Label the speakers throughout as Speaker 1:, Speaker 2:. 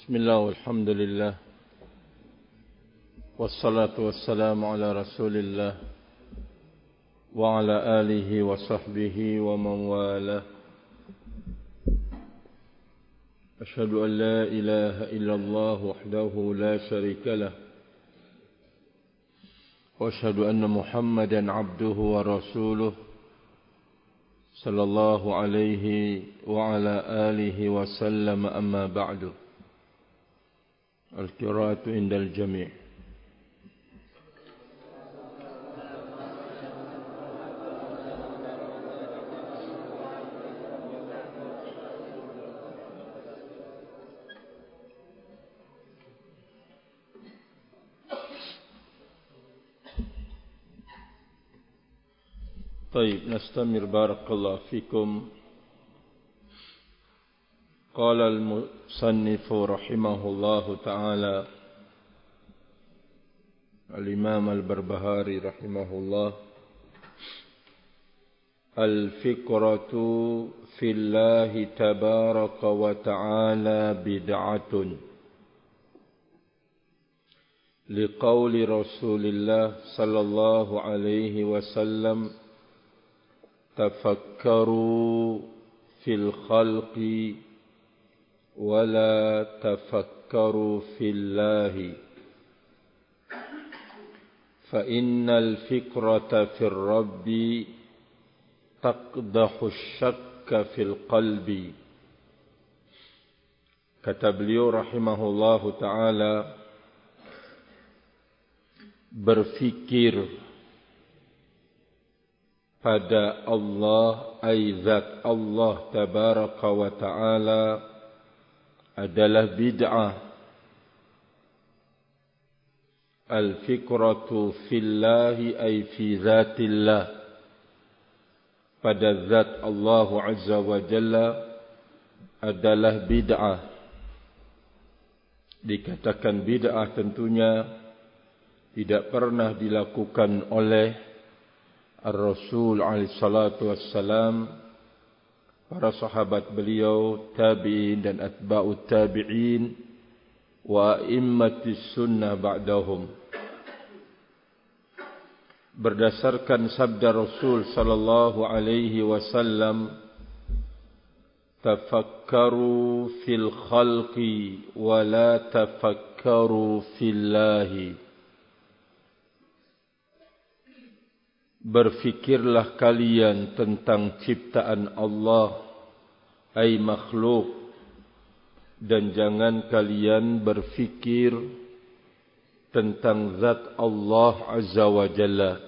Speaker 1: Bismillah walhamdulillah wassalatu wassalamu ala rasulillah wa ala alihi wa sahbihi wa man wala. Ashhadu an la ilaha illallah wahdahu la sharika lah wa ashhadu anna Muhammadan abduhu wa rasuluh sallallahu alaihi wa ala alihi wa sallam, amma ba'du. Al-qira'atu indal jami'. طيب نستمر بارك الله فيكم. قال المصنف رحمه الله تعالى الإمام البربهاري رحمه الله: الفكرة في الله تبارك وتعالى بدعة، لقول رسول الله صلى الله عليه وسلم: تفكروا في الخلق ولا تفكروا في الله، فإن الفكرة في الرب تقدح الشك في القلب. Kata beliau rahimahullahu ta'ala, berfikir pada Allah, zat Allah tabaraka wa ta'ala adalah bid'ah. Al-fikratu fillahi ay fi zatillah, pada zat Allah azza wa jalla adalah bid'ah. Dikatakan bid'ah tentunya tidak pernah dilakukan oleh Ar-Rasul alaihi salatu wassalam, para sahabat beliau, tabi'in dan atba'ut tabi'in, wa a'immatis sunnah ba'dahum. Berdasarkan sabda Rasul sallallahu alaihi wasallam, tafakkaru fil khalqi wa la tafakkaru fillahi. Berfikirlah kalian tentang ciptaan Allah, ai makhluk, dan jangan kalian berfikir tentang zat Allah azza wa jalla.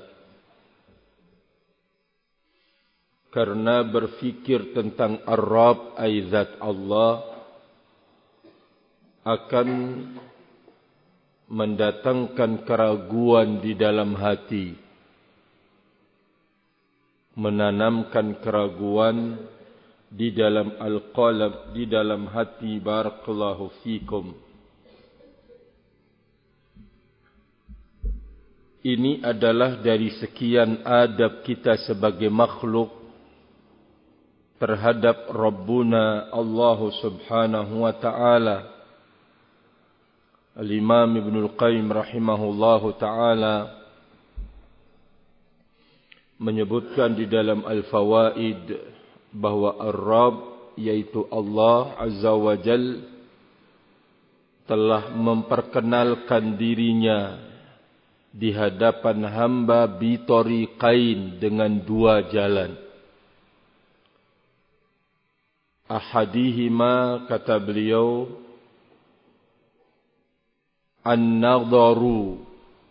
Speaker 1: Karena berfikir tentang Ar-Rabb, ai zat Allah, akan mendatangkan keraguan di dalam hati, menanamkan keraguan di dalam al-qalb, di dalam hati. Barakallahu fikum. Ini adalah dari sekian adab kita sebagai makhluk terhadap Rabbuna Allah subhanahu wa ta'ala. Al-Imam Ibn Al-Qayyim rahimahullahu ta'ala menyebutkan di dalam Al-Fawaid bahwa Ar-Rabb, yaitu Allah azza wa jal, telah memperkenalkan dirinya di hadapan hamba bitariqain, dengan dua jalan. Ahadihima, kata beliau, an-nadharu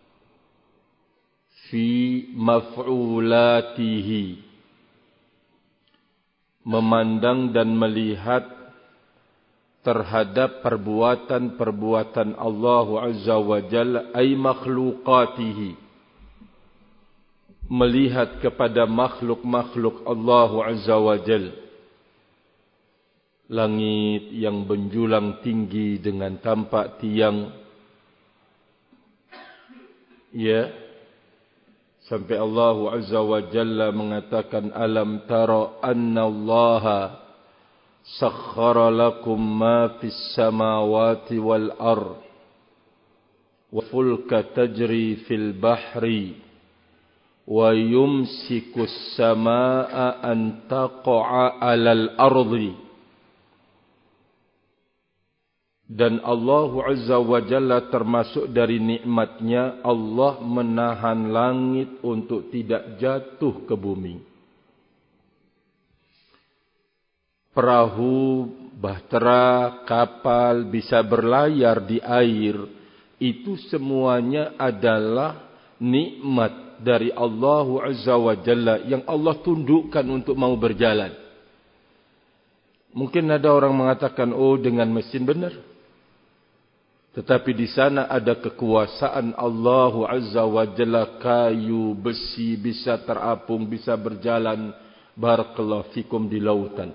Speaker 1: fi maf'ulatihi, memandang dan melihat terhadap perbuatan-perbuatan Allah azza wa jalla, ay makhluqatihi, melihat kepada makhluk-makhluk Allah azza wa jalla. Langit yang menjulang tinggi dengan tampak tiang, ya, sampai Allah azza wa jalla mengatakan, alam tara anna Allah sakhkhara lakum ma fis samawati wal ard wa fulka tajri fil bahri wa yumsikus samaa an taqa'a 'alal ardi. Dan Allah Azza wa Jalla termasuk dari nikmatnya Allah menahan langit untuk tidak jatuh ke bumi. Perahu, bahtera, kapal bisa berlayar di air. Itu semuanya adalah nikmat dari Allah Azza wa Jalla yang Allah tundukkan untuk mau berjalan. Mungkin ada orang mengatakan, oh dengan mesin benar. Tetapi di sana ada kekuasaan Allah Azza wa Jalla, kayu, besi bisa terapung, bisa berjalan. Barakallahu fikum di lautan.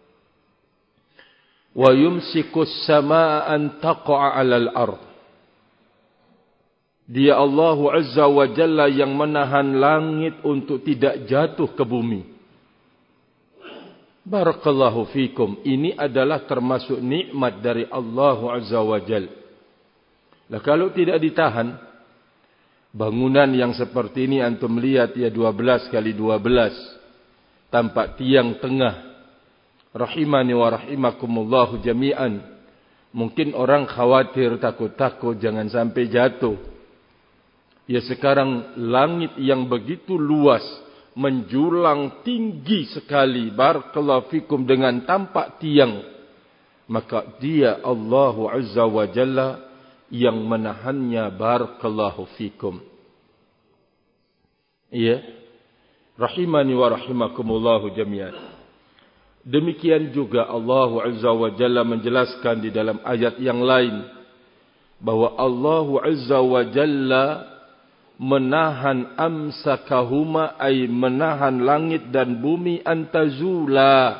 Speaker 1: Wa yumsikus samaa an taqa'a 'alal ard. Dia Allah Azza wa Jalla yang menahan langit untuk tidak jatuh ke bumi. Barakallahu fikum. Ini adalah termasuk nikmat dari Allah Azza wa Jalla. Nah, kalau tidak ditahan, bangunan yang seperti ini antum lihat ya 12 kali 12 tanpa tiang tengah. Rahimani wa rahimakumullahu jami'an. Mungkin orang khawatir, takut-takut jangan sampai jatuh. Ya sekarang langit yang begitu luas, menjulang tinggi sekali, barakallahu fikum, dengan tanpa tiang. Maka dia Allah Azza wa Jalla yang menahannya, barakallahu fikum. Ya. Rahimani wa rahimakumullahu jami'an. Demikian juga Allah Azza wa Jalla menjelaskan di dalam ayat yang lain bahwa Allah Azza wa Jalla menahan amsakahuma, ay menahan langit dan bumi antazula.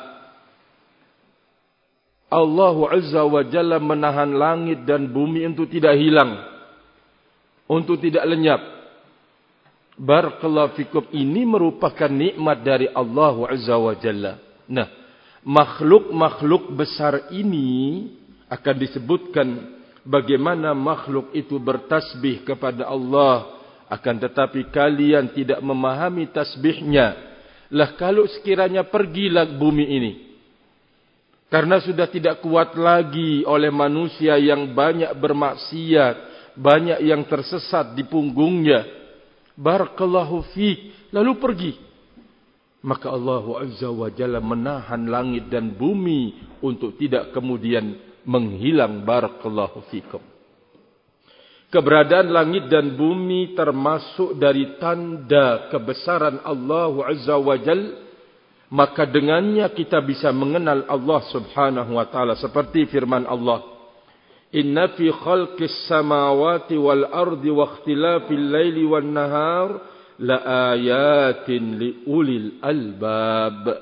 Speaker 1: Allah Azza wa Jalla menahan langit dan bumi untuk tidak hilang, untuk tidak lenyap. Barakallahu fikum. Ini merupakan nikmat dari Allah Azza wa Jalla. Nah, makhluk-makhluk besar ini akan disebutkan bagaimana makhluk itu bertasbih kepada Allah. Akan tetapi kalian tidak memahami tasbihnya. Lah kalau sekiranya pergilah bumi ini, karena sudah tidak kuat lagi oleh manusia yang banyak bermaksiat, banyak yang tersesat di punggungnya. Barakallahu fiik. Lalu pergi. Maka Allah Azza wa Jalla menahan langit dan bumi untuk tidak kemudian menghilang. Barakallahu fikum. Keberadaan langit dan bumi termasuk dari tanda kebesaran Allah Azza wa Jalla. Maka dengannya kita bisa mengenal Allah Subhanahu wa taala seperti firman Allah, "Inna fi khalqis samawati wal ardi wa ikhtilafil laili wan nahar la ayatin li ulil albab."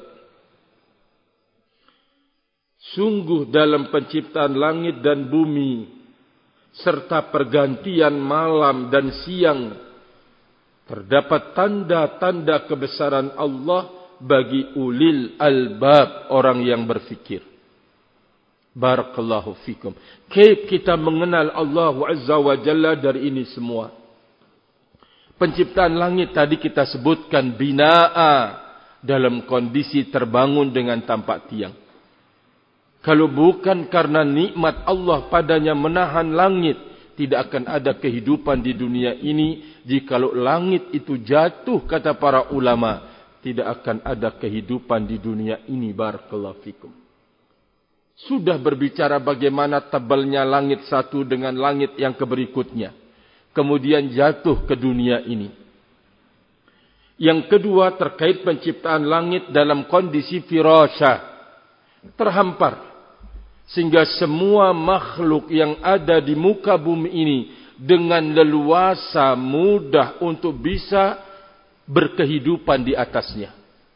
Speaker 1: Sungguh dalam penciptaan langit dan bumi serta pergantian malam dan siang terdapat tanda-tanda kebesaran Allah bagi ulil albab, orang yang berfikir. Barakallahu fikum. Kita mengenal Allah Azza wa Jalla dari ini semua. Penciptaan langit tadi kita sebutkan bina'a, dalam kondisi terbangun dengan tanpa tiang. Kalau bukan karena nikmat Allah padanya menahan langit, tidak akan ada kehidupan di dunia ini. Jikalau langit itu jatuh, kata para ulama, tidak akan ada kehidupan di dunia ini. Barakallahu fikum. Sudah berbicara bagaimana tebalnya langit satu dengan langit yang berikutnya, kemudian jatuh ke dunia ini. Yang kedua terkait penciptaan langit dalam kondisi firasah, terhampar. Sehingga semua makhluk yang ada di muka bumi ini dengan leluasa mudah untuk bisa berkehidupan di atasnya.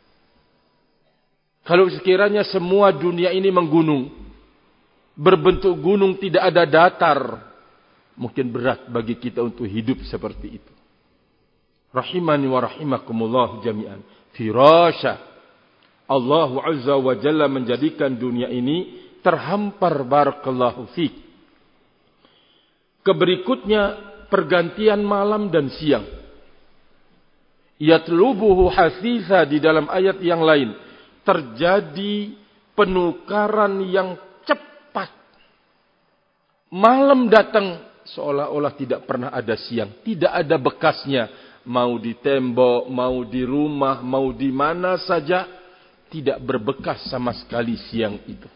Speaker 1: Kalau sekiranya semua dunia ini menggunung, berbentuk gunung, tidak ada datar, mungkin berat bagi kita untuk hidup seperti itu. Rahimani wa rahimakumullah jami'an. Firasha, Allah Azza wa Jalla menjadikan dunia ini terhampar, barakallahu fiik. Keberikutnya pergantian malam dan siang. Yatlubuhu hasitha, di dalam ayat yang lain terjadi penukaran yang cepat. Malam datang seolah-olah tidak pernah ada siang, tidak ada bekasnya, mau di tembok, mau di rumah, mau di mana saja, tidak berbekas sama sekali siang itu.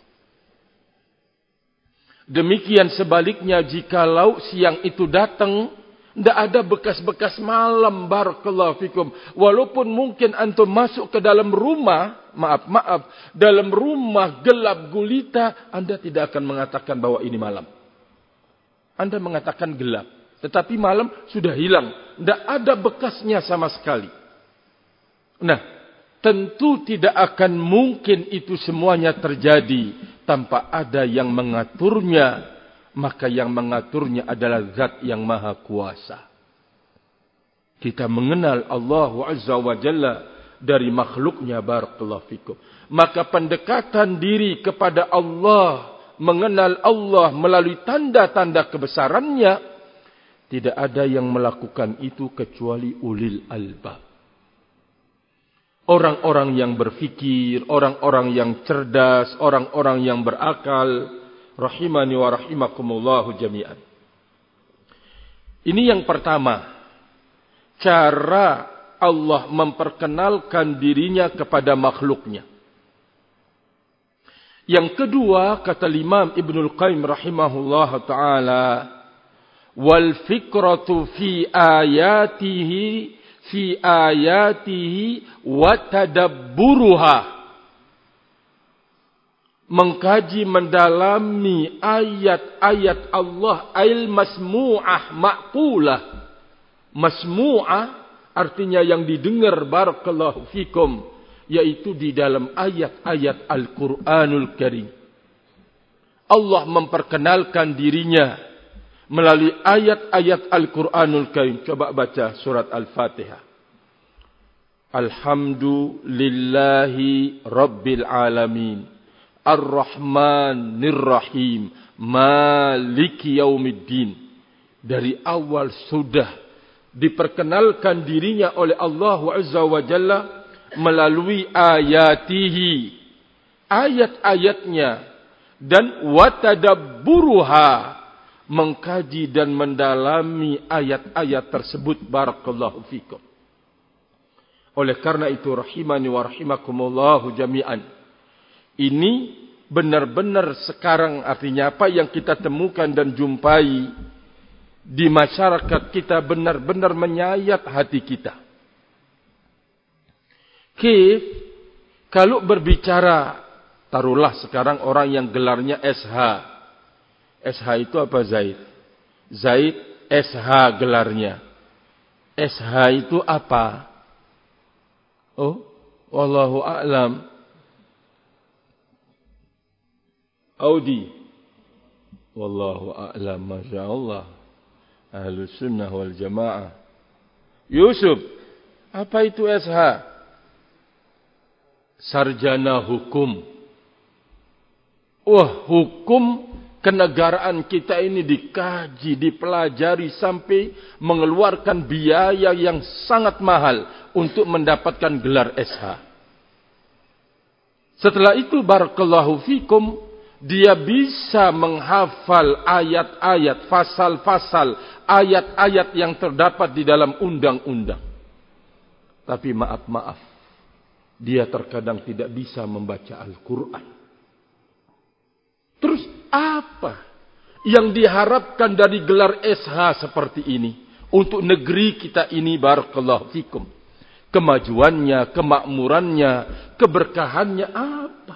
Speaker 1: Demikian sebaliknya, jikalau siang itu datang, tidak ada bekas-bekas malam, barakallahu fikum. Walaupun mungkin antum masuk ke dalam rumah, maaf, dalam rumah gelap gulita, Anda tidak akan mengatakan bahwa ini malam. Anda mengatakan gelap, tetapi malam sudah hilang, tidak ada bekasnya sama sekali. Nah, tentu tidak akan mungkin itu semuanya terjadi tanpa ada yang mengaturnya. Maka yang mengaturnya adalah Zat yang Maha Kuasa. Kita mengenal Allah Azza wa Jalla dari makhluknya, barakallahu fikum. Maka pendekatan diri kepada Allah, mengenal Allah melalui tanda-tanda kebesarannya, tidak ada yang melakukan itu kecuali ulil albab. Orang-orang yang berfikir, orang-orang yang cerdas, orang-orang yang berakal, rahimani wa rahimakumullahu jami'an. Ini yang pertama, cara Allah memperkenalkan dirinya kepada makhluknya. Yang kedua, kata Imam Ibnul Qayyim rahimahullahu ta'ala, wal fikratu fi ayatihi wa tadabburuha. Mengkaji, mendalami ayat-ayat Allah, al-masmu'ah, ma'qulah. Masmu'ah artinya yang didengar, barakallahu fikum, yaitu di dalam ayat-ayat Al-Quranul Karim. Allah memperkenalkan dirinya melalui ayat-ayat Al-Quranul Karim. Coba baca surat Al-Fatihah. Alhamdulillahi Rabbil Alamin, Ar-Rahmanir Rahim, Maliki Yaumiddin. Dari awal sudah diperkenalkan dirinya oleh Allah Azza wa Jalla melalui ayatihi, ayat-ayatnya, dan watadabburuha, mengkaji dan mendalami ayat-ayat tersebut, barakallahu fikum. Oleh karena itu, rahimani wa rahimakumullahu jami'an, ini benar-benar sekarang, artinya apa yang kita temukan dan jumpai di masyarakat kita benar-benar menyayat hati kita. Kalau berbicara, taruhlah sekarang orang yang gelarnya SH. SH itu apa, Zaid? Zaid SH gelarnya. SH itu apa? Oh, wallahu a'lam. Audi. Wallahu a'lam, masyaallah. Ahlus sunnah wal jamaah. Yusuf, apa itu SH? Sarjana hukum. Wah, hukum kenegaraan kita ini dikaji, dipelajari sampai mengeluarkan biaya yang sangat mahal untuk mendapatkan gelar SH. Setelah itu, barakallahu fikum, dia bisa menghafal ayat-ayat, pasal-pasal, ayat-ayat yang terdapat di dalam undang-undang. Tapi maaf, dia terkadang tidak bisa membaca Al-Quran. Terus apa yang diharapkan dari gelar SH seperti ini untuk negeri kita ini, barakallahu fikum? Kemajuannya, kemakmurannya, keberkahannya apa?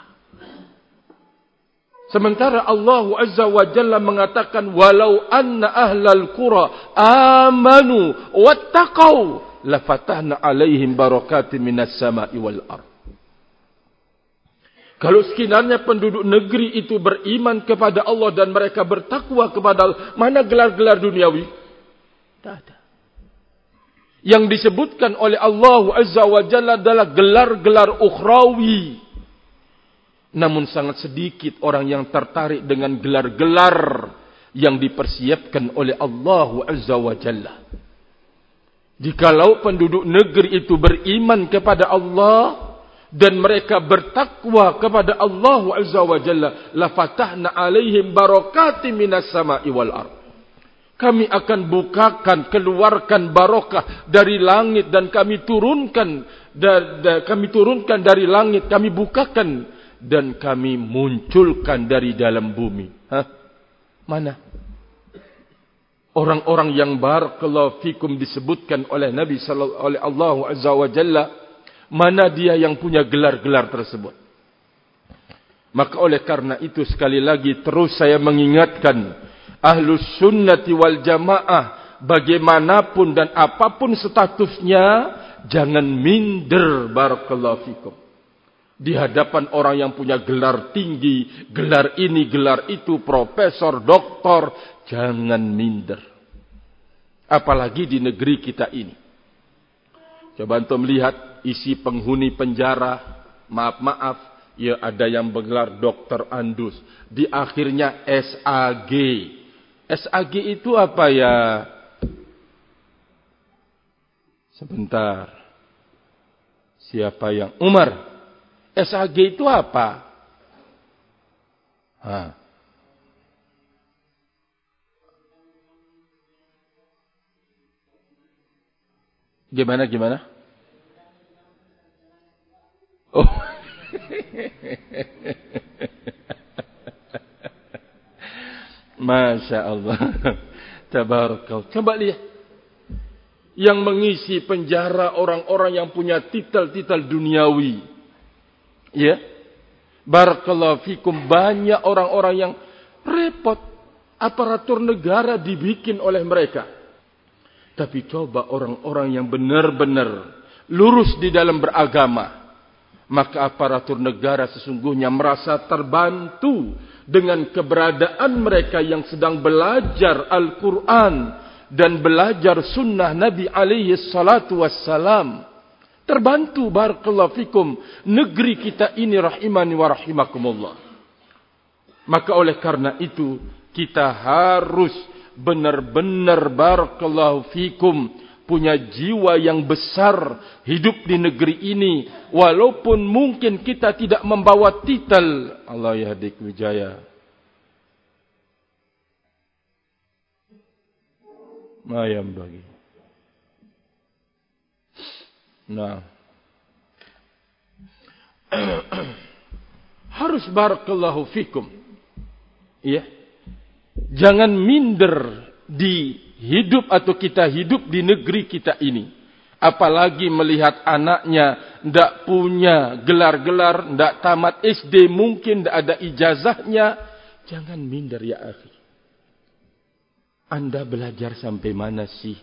Speaker 1: Sementara Allah Azza wa Jalla mengatakan, walau anna ahlal qura amanu wattaqau lafatahna alaihim barakatin minas sama'i wal ardh. Kalau sekiranya penduduk negeri itu beriman kepada Allah dan mereka bertakwa kepada Allah, mana gelar-gelar duniawi? Tidak ada. Yang disebutkan oleh Allah Azza wa Jalla adalah gelar-gelar ukhrawi. Namun sangat sedikit orang yang tertarik dengan gelar-gelar yang dipersiapkan oleh Allah Azza wa Jalla. Jikalau penduduk negeri itu beriman kepada Allah dan mereka bertakwa kepada Allah Azza wa Jalla, la fatahna alaihim barakatim minas sama'i wal ardh. Kami akan bukakan, keluarkan barokah dari langit dan kami turunkan dari langit, kami bukakan dan kami munculkan dari dalam bumi. Mana? Orang-orang yang barakallahu fikum disebutkan oleh Nabi oleh Allah Azza wa Jalla, mana dia yang punya gelar-gelar tersebut? Maka oleh karena itu sekali lagi terus saya mengingatkan Ahlus Sunnati wal Jamaah, bagaimanapun dan apapun statusnya, jangan minder barakallahu fikum di hadapan orang yang punya gelar tinggi, gelar ini, gelar itu, profesor, doktor. Jangan minder. Apalagi di negeri kita ini. Coba antum lihat isi penghuni penjara, maaf, ya ada yang bergelar Dokter Andus, di akhirnya SAG. SAG itu apa ya? Sebentar. Siapa yang? Umar. SAG itu apa? Gimana? Oh. Masya Allah. Tabarakallah. Coba lihat. Yang mengisi penjara orang-orang yang punya titel-titel duniawi. Ya. Barakallahu fikum. Banyak orang-orang yang repot. Aparatur negara dibikin oleh mereka. Tapi coba orang-orang yang benar-benar lurus di dalam beragama. Maka aparatur negara sesungguhnya merasa terbantu dengan keberadaan mereka yang sedang belajar Al-Quran dan belajar sunnah Nabi alaihi salatu wassalam. Terbantu barakallahu fikum negeri kita ini rahimani wa rahimakumullah. Maka oleh karena itu kita harus benar-benar barakallahu fikum punya jiwa yang besar hidup di negeri ini, walaupun mungkin kita tidak membawa titel. Allah yahdik wijaya. Mayam bagi. Nah, harus barakallahu fikum. Ya, jangan minder di hidup atau kita hidup di negeri kita ini. Apalagi melihat anaknya tidak punya gelar-gelar, tidak tamat SD, mungkin tidak ada ijazahnya. Jangan minder ya akhi. Anda belajar sampai mana sih?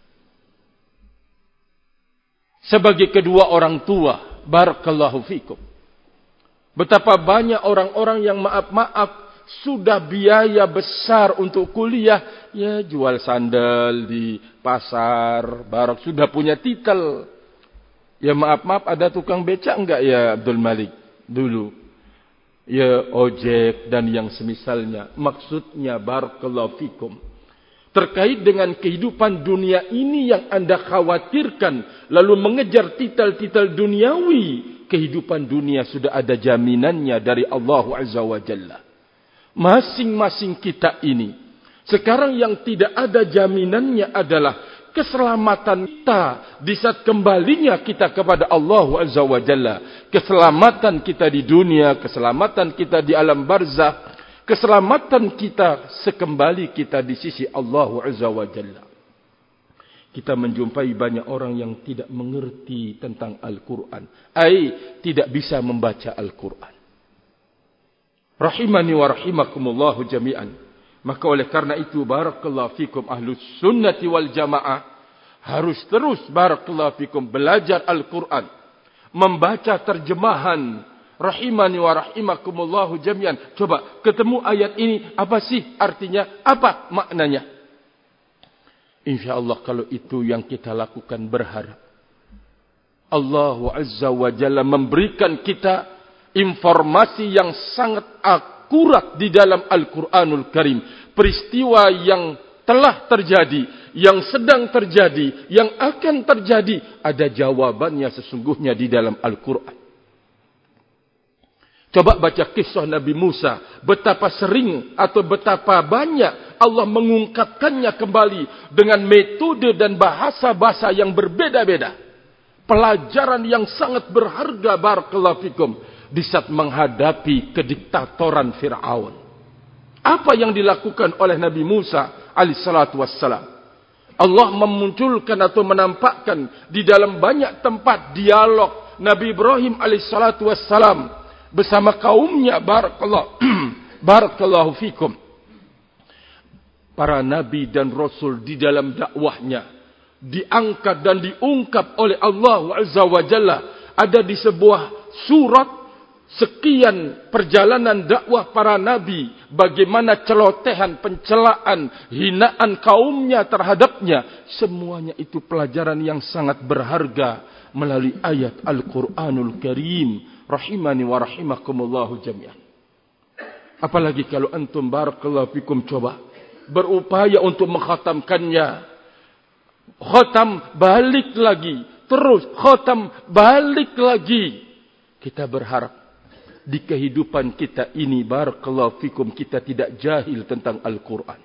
Speaker 1: Sebagai kedua orang tua, barakallahu fikum. Betapa banyak orang-orang yang maaf-maaf sudah biaya besar untuk kuliah, ya jual sandal di pasar, barak sudah punya titel. Ya maaf ada tukang becak enggak ya Abdul Malik dulu? Ya ojek dan yang semisalnya. Maksudnya barakallahu fikum. Terkait dengan kehidupan dunia ini yang Anda khawatirkan, lalu mengejar titel-titel duniawi, kehidupan dunia sudah ada jaminannya dari Allah Azza wa Jalla. Masing-masing kita ini. Sekarang yang tidak ada jaminannya adalah keselamatan kita di saat kembalinya kita kepada Allah Azza wa Jalla. Keselamatan kita di dunia, keselamatan kita di alam barzakh, keselamatan kita sekembali kita di sisi Allah Azza wa Jalla. Kita menjumpai banyak orang yang tidak mengerti tentang Al-Quran. Tidak bisa membaca Al-Quran. Rahimani wa rahimakumullahu jami'an. Maka oleh karena itu barakallahu fikum Ahlus Sunnati wal Jamaah harus terus barakallahu fikum belajar Al-Quran, membaca terjemahan. Rahimani wa rahimakumullahu jami'an. Coba ketemu ayat ini, apa sih artinya? Apa maknanya? InsyaAllah kalau itu yang kita lakukan, berharap Allah Azza wa Jalla memberikan kita informasi yang sangat akurat di dalam Al-Quranul Karim. Peristiwa yang telah terjadi, yang sedang terjadi, yang akan terjadi, ada jawabannya sesungguhnya di dalam Al-Quran. Coba baca kisah Nabi Musa, betapa sering atau betapa banyak Allah mengungkapkannya kembali dengan metode dan bahasa-bahasa yang berbeda-beda. Pelajaran yang sangat berharga barakallahu fikum di saat menghadapi kediktatoran Fir'aun. Apa yang dilakukan oleh Nabi Musa alaihissalatu wassalam? Allah memunculkan atau menampakkan di dalam banyak tempat dialog Nabi Ibrahim alaihissalatu wassalam bersama kaumnya barakallahu fikum. Para nabi dan rasul di dalam dakwahnya diangkat dan diungkap oleh Allah Azza wa Jalla. Ada di sebuah surat sekian perjalanan dakwah para nabi, bagaimana celotehan, pencelaan, hinaan kaumnya terhadapnya. Semuanya itu pelajaran yang sangat berharga melalui ayat Al-Quranul Karim. Rahimani wa rahimakumullahu jami'an. Apalagi kalau antum barakallahu fikum coba berupaya untuk mengkhatamkannya. Khatam balik lagi, terus khatam balik lagi. Kita berharap di kehidupan kita ini barakallahu fikum kita tidak jahil tentang Al-Quran.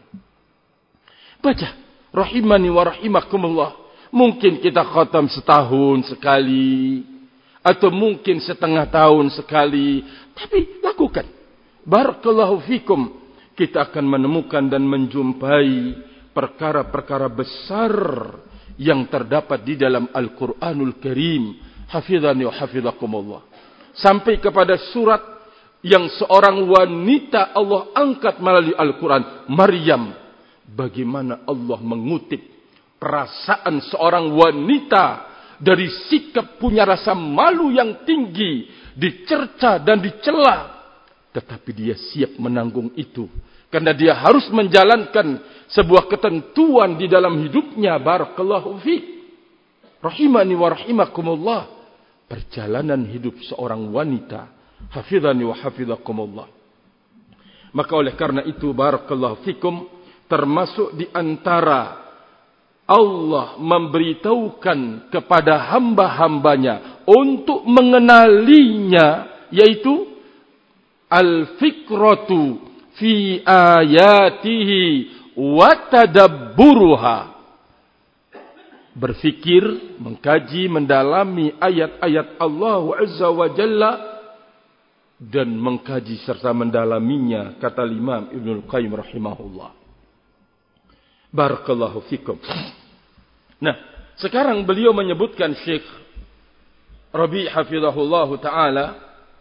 Speaker 1: Baca rahimani wa rahimakumullah. Mungkin kita khatam setahun sekali, atau mungkin setengah tahun sekali. Tapi lakukan. Barakallahu fikum. Kita akan menemukan dan menjumpai perkara-perkara besar yang terdapat di dalam Al-Quranul Karim. Hafidhani wa hafidhakumullah. Sampai kepada surat yang seorang wanita Allah angkat melalui Al-Quran. Maryam. Bagaimana Allah mengutip perasaan seorang wanita dari sikap punya rasa malu yang tinggi, dicerca dan dicela, tetapi dia siap menanggung itu karena dia harus menjalankan sebuah ketentuan di dalam hidupnya. Barakallahu fiik. Rahimani wa rahimakumullah. Perjalanan hidup seorang wanita. Hafidhani wa hafidhakumullah. Maka oleh karena itu barakallahu fikum, termasuk di antara Allah memberitahukan kepada hamba-hambanya untuk mengenalinya, yaitu al-fikratu fi ayatihi wa tadabburuha. Berfikir, mengkaji, mendalami ayat-ayat Allah Azza wa Jalla dan mengkaji serta mendalaminya, kata Imam Ibnul Qayyim rahimahullah. Barakallahu fikum. Nah, sekarang beliau menyebutkan Syekh Rabi' hafizahullahu ta'ala,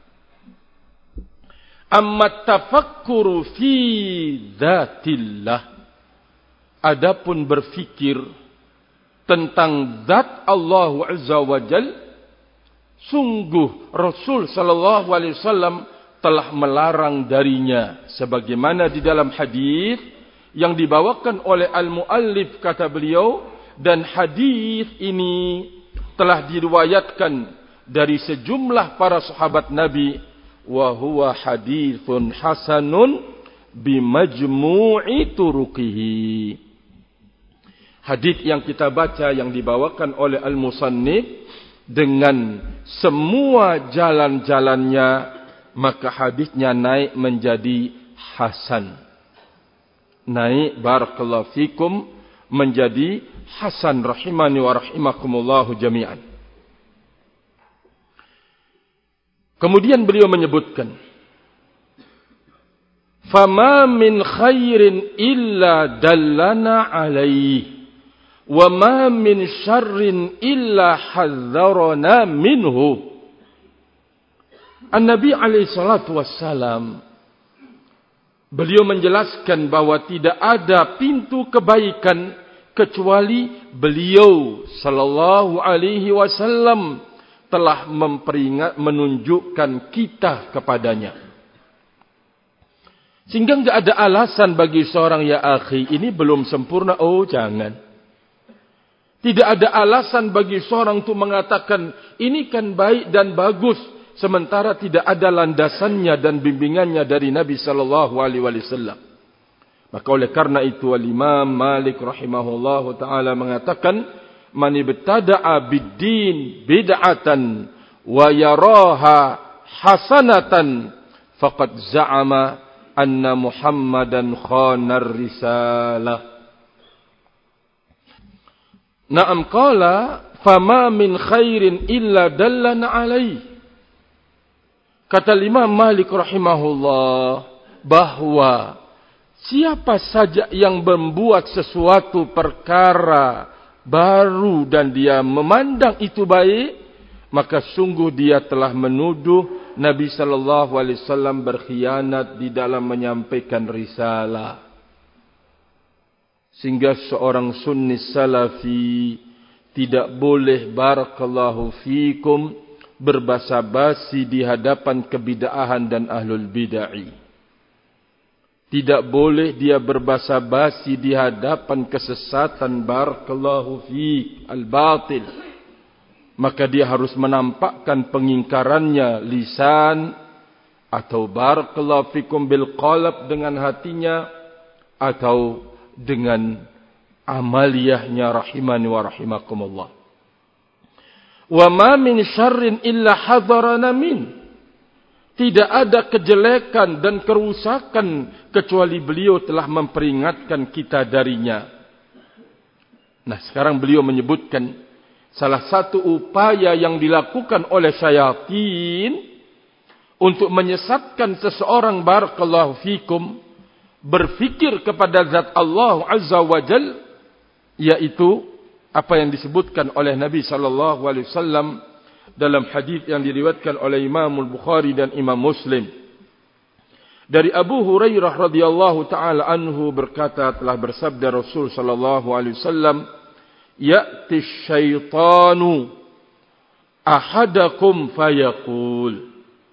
Speaker 1: amma tafakkuru fi dzatillah. Adapun berfikir tentang zat Allah Azza wa Jal, sungguh Rasul sallallahu alaihi wasallam telah melarang darinya, sebagaimana di dalam hadis yang dibawakan oleh al-muallif, kata beliau, dan hadis ini telah diriwayatkan dari sejumlah para sahabat Nabi, wa huwa haditsun hasanun bimajmu'i turuqihi. Hadis yang kita baca yang dibawakan oleh al-musannif dengan semua jalan-jalannya, maka hadisnya naik menjadi hasan. Naik barakallahu fikum menjadi hasan. Rahimani wa rahimakumullahu jami'an. Kemudian beliau menyebutkan, fama min khairin illa dallana alaihi, wa ma min syarrin illa hadzarana minhu. An-Nabi alaihi salatu wassalam, beliau menjelaskan bahawa tidak ada pintu kebaikan kecuali beliau sallallahu alaihi wasallam telah menunjukkan kita kepadanya. Sehingga tidak ada alasan bagi seorang, ya akhi, ini belum sempurna. Oh, jangan. Tidak ada alasan bagi seorang untuk mengatakan ini kan baik dan bagus, sementara tidak ada landasannya dan bimbingannya dari Nabi sallallahu alaihi wasallam. Maka oleh karena itu Imam Malik rahimahullahu taala mengatakan, man ibtada'a bid-din bid'atan wa yaraha hasanatan faqad za'ama anna Muhammadan khanar risalah. Na'am qala fama min khairin illa dallana alaih. Kata Imam Malik rahimahullah bahwa siapa saja yang membuat sesuatu perkara baru dan dia memandang itu baik, maka sungguh dia telah menuduh Nabi sallallahu alaihi wasallam berkhianat di dalam menyampaikan risalah. Sehingga seorang sunni salafi tidak boleh barakallahu fikum berbasa-basi di hadapan kebid'ahan dan ahlul bid'ah. Tidak boleh dia berbasa-basi di hadapan kesesatan barakallahu fi al-batil. Maka dia harus menampakkan pengingkarannya lisan atau barakallahu fikum bil qalb dengan hatinya atau dengan amaliyahnya rahimani wa rahimakumullah. Wa ma min syarrin illa hadarana min. Tidak ada kejelekan dan kerusakan kecuali beliau telah memperingatkan kita darinya. Nah, sekarang beliau menyebutkan salah satu upaya yang dilakukan oleh syaitan untuk menyesatkan seseorang barakallahu fikum berfikir kepada zat Allah Azza wa Jal, yaitu apa yang disebutkan oleh Nabi sallallahu alaihi wasallam dalam hadis yang diriwayatkan oleh Imam Al-Bukhari dan Imam Muslim. Dari Abu Hurairah radhiyallahu taala anhu berkata, telah bersabda Rasul sallallahu alaihi wasallam, "Ya'ti syaitanu ahadakum fayaqul."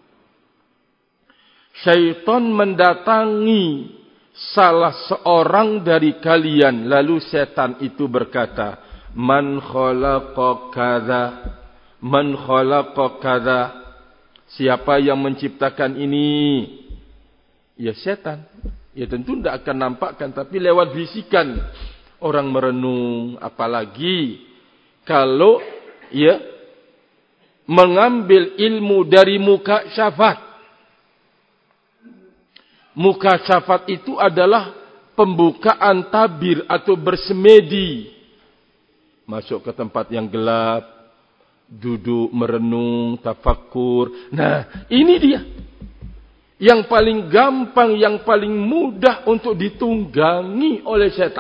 Speaker 1: Syaitan mendatangi salah seorang dari kalian, lalu setan itu berkata, "Man khalaqa kadza, man khalaqa kadza." Siapa yang menciptakan ini? Ya setan. Ya tentu tidak akan nampakkan, tapi lewat bisikan orang merenung. Apalagi kalau ya mengambil ilmu dari muka syafat. Muka syafat itu adalah pembukaan tabir atau bersemedi. Masuk ke tempat yang gelap, duduk merenung, tafakkur. Nah, ini dia. Yang paling gampang, yang paling mudah untuk ditunggangi oleh setan.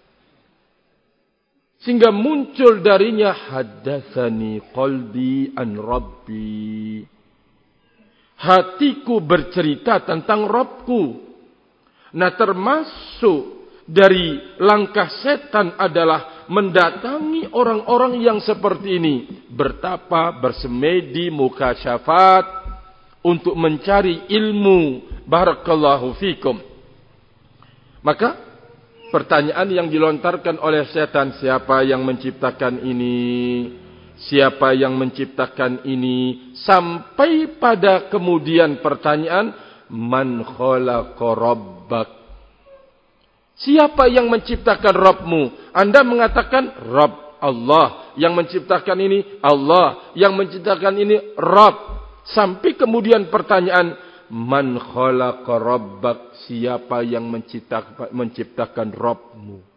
Speaker 1: Sehingga muncul darinya, haddatsani qalbi an rabbi. Hatiku bercerita tentang Rabbku. Nah, termasuk dari langkah setan adalah mendatangi orang-orang yang seperti ini. Bertapa, bersemedi, mukasyafat untuk mencari ilmu. Barakallahu fikum. Maka pertanyaan yang dilontarkan oleh setan, siapa yang menciptakan ini? Siapa yang menciptakan ini? Sampai pada kemudian pertanyaan, man khalaqa rabbak? Siapa yang menciptakan Rabbmu? Anda mengatakan Rabb Allah. Yang menciptakan ini Allah. Yang menciptakan ini Rabb. Sampai kemudian pertanyaan, man khalaqa rabbak? Siapa yang menciptakan Rabbmu?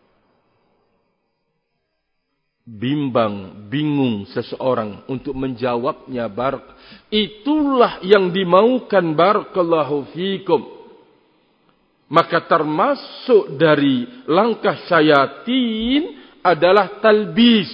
Speaker 1: Bimbang, bingung seseorang untuk menjawabnya. Itulah yang dimaukan barakallahu fikum. Maka termasuk dari langkah syaitan adalah talbis.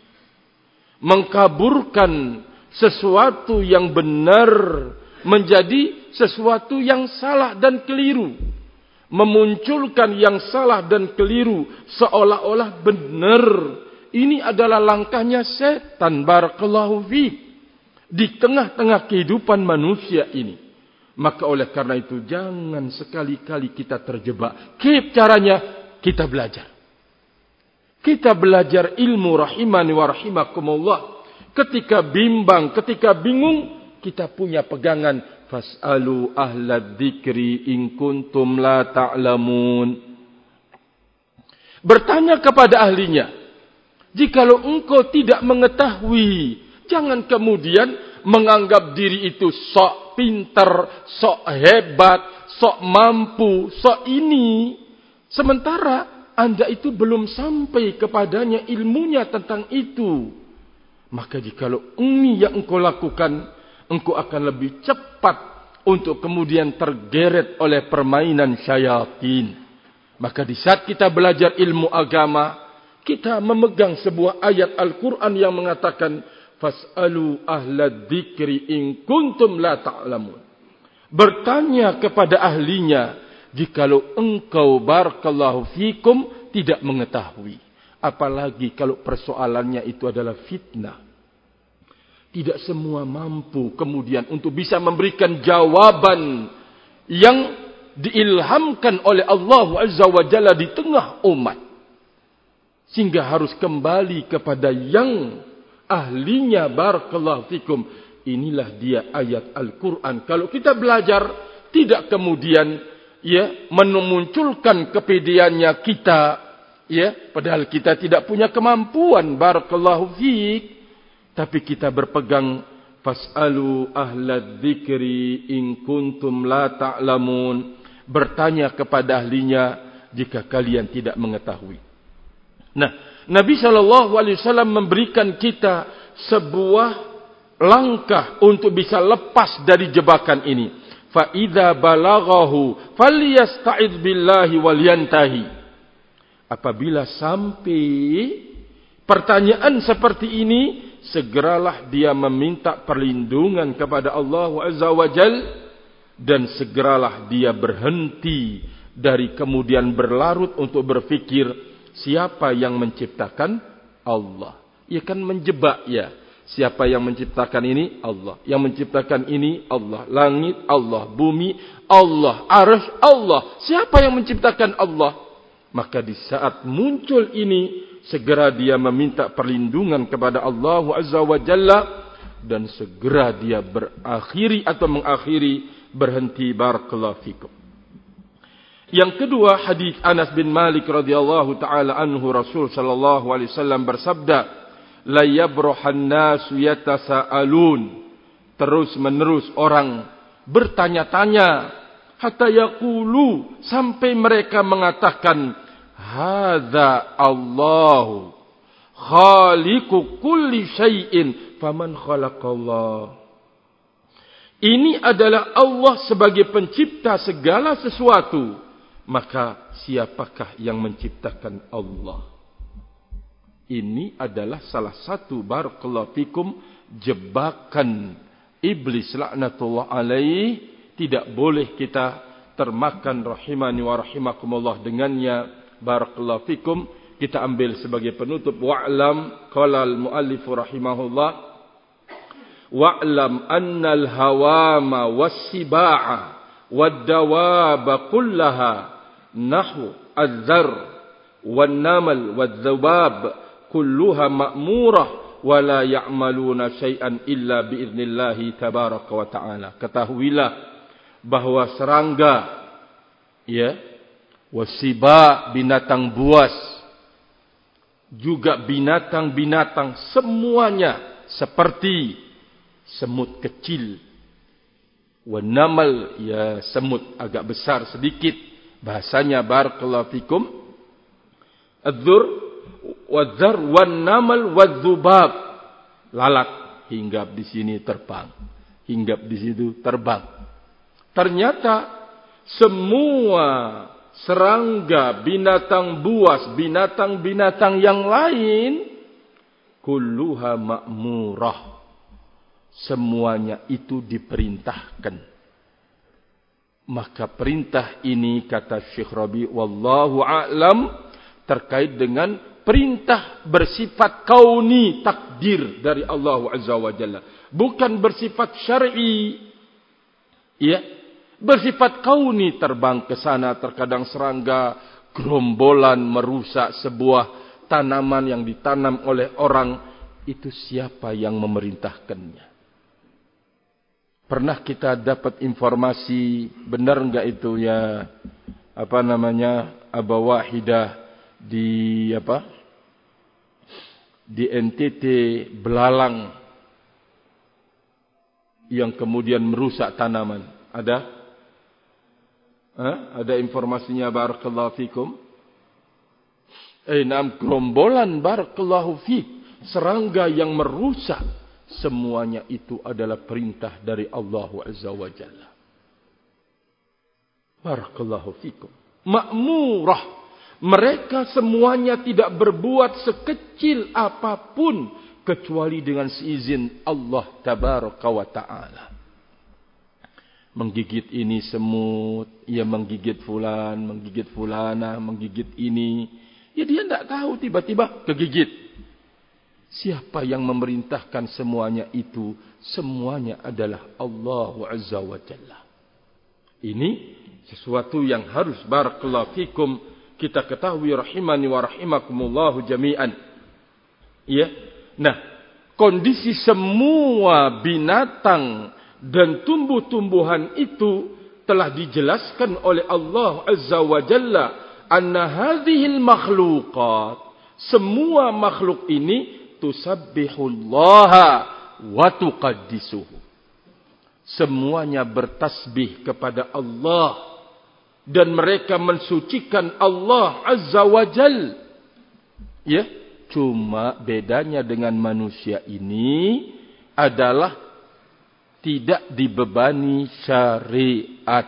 Speaker 1: Mengkaburkan sesuatu yang benar menjadi sesuatu yang salah dan keliru. Memunculkan yang salah dan keliru seolah-olah benar. Ini adalah langkahnya setan barakallahu fi di tengah-tengah kehidupan manusia ini. Maka oleh karena itu jangan sekali-kali kita terjebak. Kip caranya kita belajar. Kita belajar ilmu rahimani wa rahimakumullah. Ketika bimbang, ketika bingung, kita punya pegangan fas'alu ahlad dzikri in kuntum la ta'lamun. Bertanya kepada ahlinya. Jikalau engkau tidak mengetahui, jangan kemudian menganggap diri itu sok pintar, sok hebat, sok mampu, sok ini. Sementara Anda itu belum sampai kepadanya ilmunya tentang itu. Maka jikalau ini yang engkau lakukan, engkau akan lebih cepat untuk kemudian tergeret oleh permainan syaitan. Maka di saat kita belajar ilmu agama, kita memegang sebuah ayat Al-Quran yang mengatakan, fas'alu ahlad dzikri in kuntum la ta'lamun. Bertanya kepada ahlinya, jikalau engkau barakallahu fikum tidak mengetahui. Apalagi kalau persoalannya itu adalah fitnah. Tidak semua mampu kemudian untuk bisa memberikan jawaban yang diilhamkan oleh Allah Azza wa Jalla di tengah umat. Sehingga harus kembali kepada yang ahlinya barakallahu fikum. Inilah dia ayat Al-Quran. Kalau kita belajar, tidak kemudian memunculkan kepedeannya kita, padahal kita tidak punya kemampuan barakallahu fik. Tapi kita berpegang fas'alu ahlad dzikri in kuntum la ta'lamun. Bertanya kepada ahlinya jika kalian tidak mengetahui. Nah, Nabi SAW memberikan kita sebuah langkah untuk bisa lepas dari jebakan ini. Fa idza balaghahu falyasta'idz billahi walyantahi. Apabila sampai pertanyaan seperti ini, segeralah dia meminta perlindungan kepada Allah Azza wa Jal, dan segeralah dia berhenti dari kemudian berlarut untuk berfikir siapa yang menciptakan Allah. Ia kan menjebak ya. Siapa yang menciptakan ini? Allah. Yang menciptakan ini? Allah. Langit, Allah. Bumi, Allah. Arsy, Allah. Siapa yang menciptakan Allah? Maka di saat muncul ini, segera dia meminta perlindungan kepada Allah Azza wa Jalla, dan segera dia berakhiri atau mengakhiri berhenti barakallahu fikum. Yang kedua, hadis Anas bin Malik radhiyallahu taala anhu, Rasul sallallahu alaihi wasallam bersabda, la yabruhan nasu yatasaalun. Terus menerus orang bertanya-tanya, hatta yaqulu, sampai mereka mengatakan, hadza Allahu khaliqu kulli syai'in faman khalaqallah. Ini adalah Allah sebagai pencipta segala sesuatu, maka siapakah yang menciptakan Allah? Ini adalah salah satu barakallahu fikum jebakan iblis laknatullah alaih. Tidak boleh kita termakan rahimani wa rahimakumullah dengannya. Barakallahu fikum. Kita ambil sebagai penutup. Wa'lam qala al-muallifu rahimahullah, wa'lam annal hawama was-siba'a wad-dawaba kullaha nahu az-zar wan-namal wad-dhubab kulluha ma'murah wa la ya'maluna syai'an illa bi'idnillahi tabaraka wa ta'ala. Ketahuilah bahwa serangga, wasiba, binatang buas, juga binatang-binatang semuanya seperti semut kecil, wanamal, semut agak besar sedikit, bahasanya barakallahu fikum, adzur wadzar wanamal wadzubab, lalat hinggap di sini terbang, hinggap di situ terbang. Ternyata semua serangga, binatang buas, binatang-binatang yang lain, kulluha ma'murah, semuanya itu diperintahkan. Maka perintah ini, kata Syekh Rabi, wallahu a'lam, terkait dengan perintah bersifat kauni, takdir dari Allah Azza wa Jalla, bukan bersifat syar'i. Bersifat kauni, terbang ke sana, terkadang serangga gerombolan merusak sebuah tanaman yang ditanam oleh orang. Itu siapa yang memerintahkannya? pernah kita dapat informasi, benar enggak itu ya, Aba Wahidah di NTT belalang yang kemudian merusak tanaman. Ada? Ada informasinya, barakallahu fikum? Gerombolan barakallahu fik, serangga yang merusak, semuanya itu adalah perintah dari Allah Azza wa Jalla. Barakallahu fikum. Ma'murah. Mereka semuanya tidak berbuat sekecil apapun kecuali dengan seizin Allah Tabaraka wa Ta'ala. Menggigit ini semut, ia menggigit fulan, menggigit fulana, menggigit ini. Ya dia tidak tahu, tiba-tiba kegigit. Siapa yang memerintahkan semuanya itu? Semuanya adalah Allah Azza wa Jalla. Ini sesuatu yang harus barakallahu fikum kita ketahui, rahimani wa rahimakumullahu jami'an. Ya. Nah, kondisi semua binatang dan tumbuh-tumbuhan itu telah dijelaskan oleh Allah Azza wa Jalla, anna hadhil makhluqat, semua makhluk ini tusabbihullaha wa tuqaddisuhu. Semuanya bertasbih kepada Allah dan mereka mensucikan Allah Azza wa Jal. Ya, cuma bedanya dengan manusia ini adalah tidak dibebani syariat.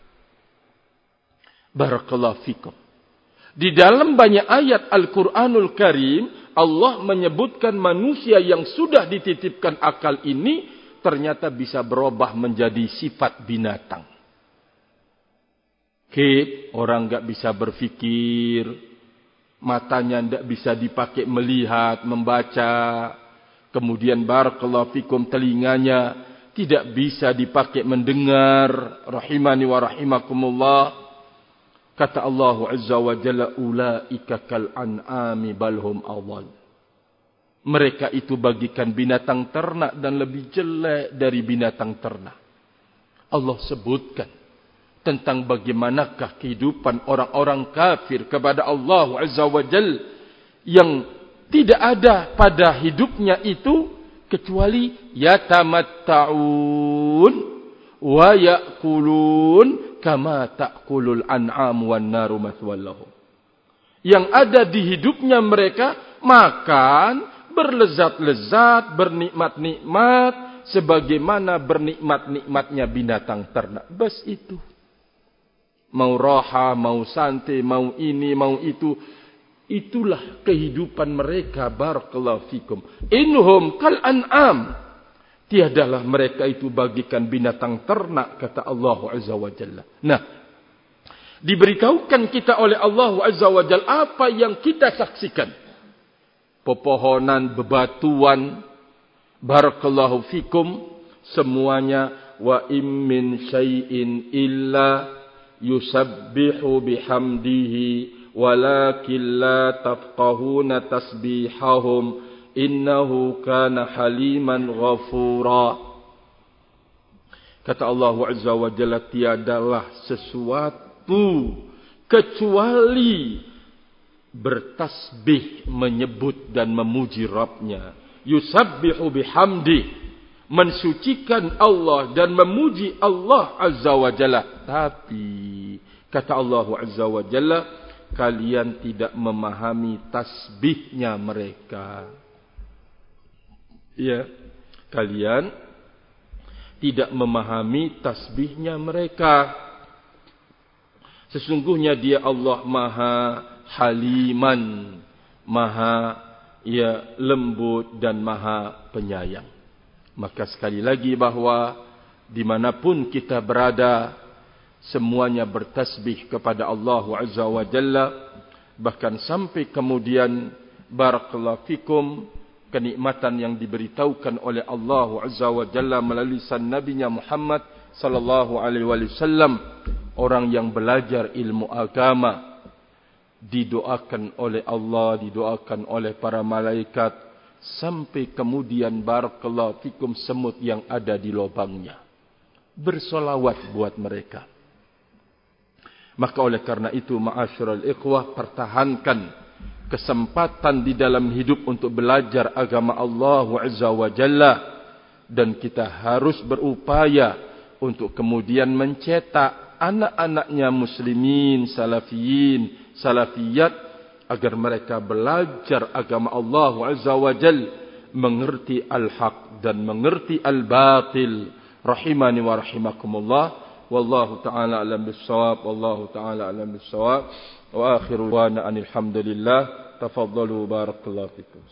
Speaker 1: Barakallahu fikum. Di dalam banyak ayat Al-Quranul Karim, Allah menyebutkan manusia yang sudah dititipkan akal ini ternyata bisa berubah menjadi sifat binatang. Orang enggak bisa berfikir, matanya enggak bisa dipakai melihat, membaca. Kemudian barakallahu fikum, telinganya tidak bisa dipakai mendengar. Rahimani wa rahimakumullah. Kata Allah Azza wa Jalla, ulaika kal an'ami balhum adall. Mereka itu bagikan binatang ternak dan lebih jelek dari binatang ternak. Allah sebutkan tentang bagaimanakah kehidupan orang-orang kafir kepada Allah Azza wa Jal, yang tidak ada pada hidupnya itu kecuali yatamatta'un wa ya'kulun kama ta'kulul an'am wan naru mathwal lahum. Yang ada di hidupnya mereka makan, berlezat-lezat, bernikmat-nikmat sebagaimana bernikmat-nikmatnya binatang ternak. Bas itu. Mau raha, mau santai, mau ini, mau itu. Itulah kehidupan mereka, barakallahu fikum. Inhum kal an'am. Tiadalah mereka itu bagikan binatang ternak, kata Allah Azza wa Jalla. Nah, diberitahukan kita oleh Allah Azza wa Jalla apa yang kita saksikan. Pepohonan, bebatuan, barakallahu fikum, semuanya. Wa im min syai'in illa yusabbihu bihamdihi walakin la tafqahuna tasbihahum innahu kana haliman ghafura. Kata Allah Azza wa Jalla, tiadalah sesuatu kecuali bertasbih, menyebut dan memuji Rabbnya. Yusabbihu bihamdi, mensucikan Allah dan memuji Allah Azza wa Jalla. Tapi kata Allah Azza wa Jalla, kalian tidak memahami tasbihnya mereka. Ya, kalian tidak memahami tasbihnya mereka. Sesungguhnya dia Allah Maha Haliman, Maha lembut dan Maha Penyayang. Maka sekali lagi bahwa dimanapun kita berada, semuanya bertasbih kepada Allah Azza wa Jalla. Bahkan sampai kemudian barakallahu fikum, kenikmatan yang diberitahukan oleh Allah Azza wa Jalla melalui lisan Nabi-Nya Muhammad sallallahu alaihi wasallam, orang yang belajar ilmu agama didoakan oleh Allah, didoakan oleh para malaikat, sampai kemudian barakallahu fikum semut yang ada di lubangnya. bersolawat buat mereka. Maka oleh karena itu, ma'asyiral ikhwah, pertahankan kesempatan di dalam hidup untuk belajar agama Allah Azza wa Jalla. Dan kita harus berupaya untuk kemudian mencetak anak-anaknya muslimin, salafiyin, salafiyat, agar mereka belajar agama Allah Azza wa Jalla, mengerti al-haq dan mengerti al-batil. Rahimani wa rahimakumullah. Wallahu ta'ala alam bis-shawab. Wallahu ta'ala alam bis-shawab. Wa akhiru da'wana alhamdulillah. Tafaddalu barakallahu fikum.